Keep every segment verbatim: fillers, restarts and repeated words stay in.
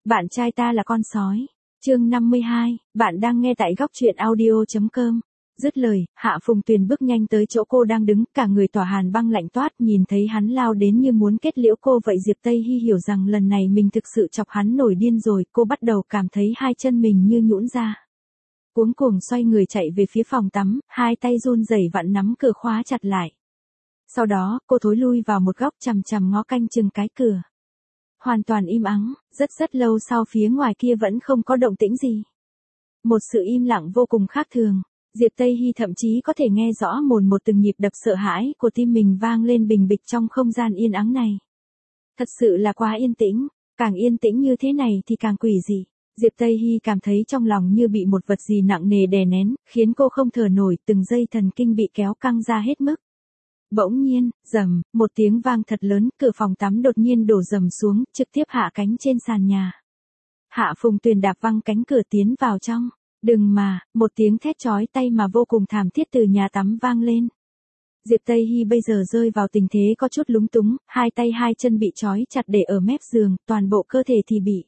Bạn trai ta là con sói. Chương năm mươi hai, bạn đang nghe tại góc truyện audio chấm com. Dứt lời, Hạ Phùng Tuyền bước nhanh tới chỗ cô đang đứng, cả người tỏa hàn băng lạnh toát, nhìn thấy hắn lao đến như muốn kết liễu cô vậy. Diệp Tây Hy hiểu rằng lần này mình thực sự chọc hắn nổi điên rồi, cô bắt đầu cảm thấy hai chân mình như nhũn ra. Cuống cuồng xoay người chạy về phía phòng tắm, hai tay run rẩy vặn nắm cửa khóa chặt lại. Sau đó, cô thối lui vào một góc chằm chằm ngó canh chừng cái cửa. Hoàn toàn im ắng, rất rất lâu sau phía ngoài kia vẫn không có động tĩnh gì. Một sự im lặng vô cùng khác thường. Diệp Tây Hy thậm chí có thể nghe rõ mồn một từng nhịp đập sợ hãi của tim mình vang lên bình bịch trong không gian yên ắng này. Thật sự là quá yên tĩnh, càng yên tĩnh như thế này thì càng quỷ dị. Diệp Tây Hy cảm thấy trong lòng như bị một vật gì nặng nề đè nén, khiến cô không thở nổi, từng dây thần kinh bị kéo căng ra hết mức. Bỗng nhiên, rầm, một tiếng vang thật lớn, cửa phòng tắm đột nhiên đổ rầm xuống, trực tiếp hạ cánh trên sàn nhà. Hạ Phùng Tuyền đạp văng cánh cửa tiến vào trong. Đừng mà, một tiếng thét chói tai mà vô cùng thảm thiết từ nhà tắm vang lên. Diệp Tây Hy bây giờ rơi vào tình thế có chút lúng túng, hai tay hai chân bị trói chặt để ở mép giường, toàn bộ cơ thể thì bị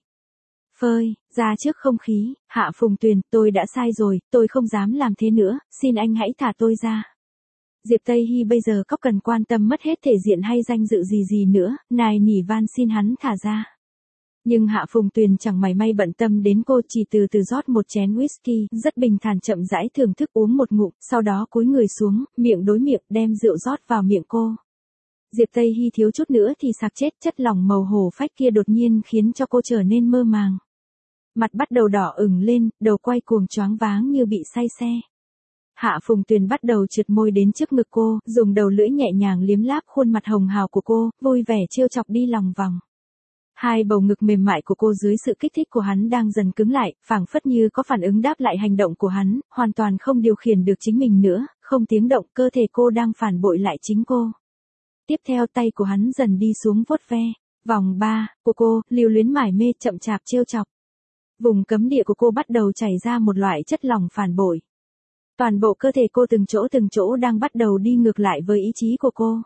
phơi ra trước không khí. Hạ Phùng Tuyền, tôi đã sai rồi, tôi không dám làm thế nữa, xin anh hãy thả tôi ra. Diệp Tây Hy bây giờ có cần quan tâm mất hết thể diện hay danh dự gì gì nữa, nài nỉ van xin hắn thả ra. Nhưng Hạ Phùng Tuyền chẳng mảy may bận tâm đến cô, chỉ từ từ rót một chén whisky, rất bình thản chậm rãi thưởng thức uống một ngụm, sau đó cúi người xuống, miệng đối miệng, đem rượu rót vào miệng cô. Diệp Tây Hy thiếu chút nữa thì sặc chết, chất lỏng màu hổ phách kia đột nhiên khiến cho cô trở nên mơ màng. Mặt bắt đầu đỏ ửng lên, đầu quay cuồng choáng váng như bị say xe. Hạ Phùng Tuyền bắt đầu trượt môi đến trước ngực cô, dùng đầu lưỡi nhẹ nhàng liếm láp khuôn mặt hồng hào của cô, vui vẻ trêu chọc đi lòng vòng. Hai bầu ngực mềm mại của cô dưới sự kích thích của hắn đang dần cứng lại, phảng phất như có phản ứng đáp lại hành động của hắn, hoàn toàn không điều khiển được chính mình nữa, không tiếng động, cơ thể cô đang phản bội lại chính cô. Tiếp theo tay của hắn dần đi xuống vuốt ve vòng ba của cô, lưu luyến mải mê chậm chạp trêu chọc. Vùng cấm địa của cô bắt đầu chảy ra một loại chất lỏng phản bội. Toàn bộ cơ thể cô từng chỗ từng chỗ đang bắt đầu đi ngược lại với ý chí của cô.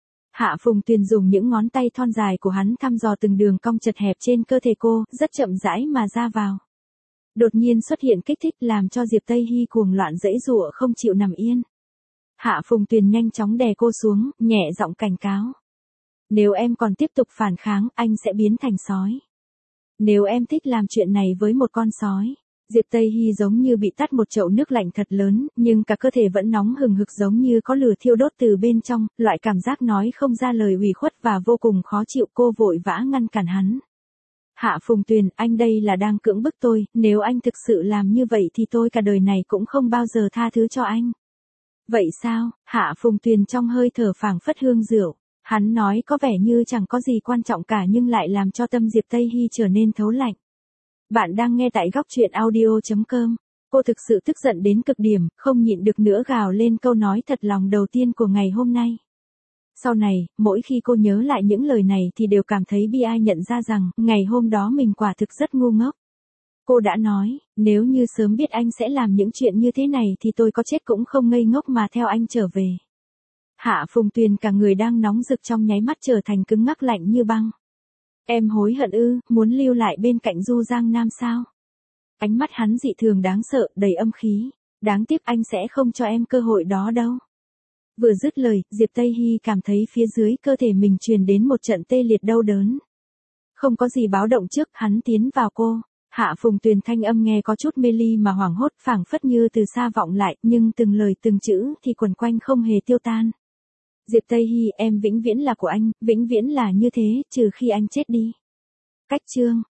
Hạ Phùng Tuyền dùng những ngón tay thon dài của hắn thăm dò từng đường cong chật hẹp trên cơ thể cô, rất chậm rãi mà ra vào. Đột nhiên xuất hiện kích thích làm cho Diệp Tây Hy cuồng loạn giãy giụa không chịu nằm yên. Hạ Phùng Tuyền nhanh chóng đè cô xuống, nhẹ giọng cảnh cáo. Nếu em còn tiếp tục phản kháng, anh sẽ biến thành sói. Nếu em thích làm chuyện này với một con sói. Diệp Tây Hy giống như bị tắt một chậu nước lạnh thật lớn, nhưng cả cơ thể vẫn nóng hừng hực giống như có lửa thiêu đốt từ bên trong, loại cảm giác nói không ra lời ủy khuất và vô cùng khó chịu. Cô vội vã ngăn cản hắn. Hạ Phùng Tuyền, anh đây là đang cưỡng bức tôi, nếu anh thực sự làm như vậy thì tôi cả đời này cũng không bao giờ tha thứ cho anh. Vậy sao? Hạ Phùng Tuyền trong hơi thở phảng phất hương rượu. Hắn nói có vẻ như chẳng có gì quan trọng cả nhưng lại làm cho tâm Diệp Tây Hy trở nên thấu lạnh. Bạn đang nghe tại góc truyện audio chấm com. Cô thực sự tức giận đến cực điểm, không nhịn được nữa gào lên câu nói thật lòng đầu tiên của ngày hôm nay. Sau này, mỗi khi cô nhớ lại những lời này thì đều cảm thấy bi ai, nhận ra rằng, ngày hôm đó mình quả thực rất ngu ngốc. Cô đã nói, nếu như sớm biết anh sẽ làm những chuyện như thế này thì tôi có chết cũng không ngây ngốc mà theo anh trở về. Hạ Phùng Tuyền cả người đang nóng rực trong nháy mắt trở thành cứng ngắc lạnh như băng. Em hối hận ư, muốn lưu lại bên cạnh Du Giang Nam sao? Ánh mắt hắn dị thường đáng sợ, đầy âm khí. Đáng tiếc anh sẽ không cho em cơ hội đó đâu. Vừa dứt lời, Diệp Tây Hy cảm thấy phía dưới cơ thể mình truyền đến một trận tê liệt đau đớn. Không có gì báo động trước, hắn tiến vào cô. Hạ Phùng Tuyền thanh âm nghe có chút mê ly mà hoảng hốt, phảng phất như từ xa vọng lại, nhưng từng lời từng chữ thì quẩn quanh không hề tiêu tan. Diệp Tây Hy, em vĩnh viễn là của anh, vĩnh viễn là như thế, trừ khi anh chết đi. Cách chương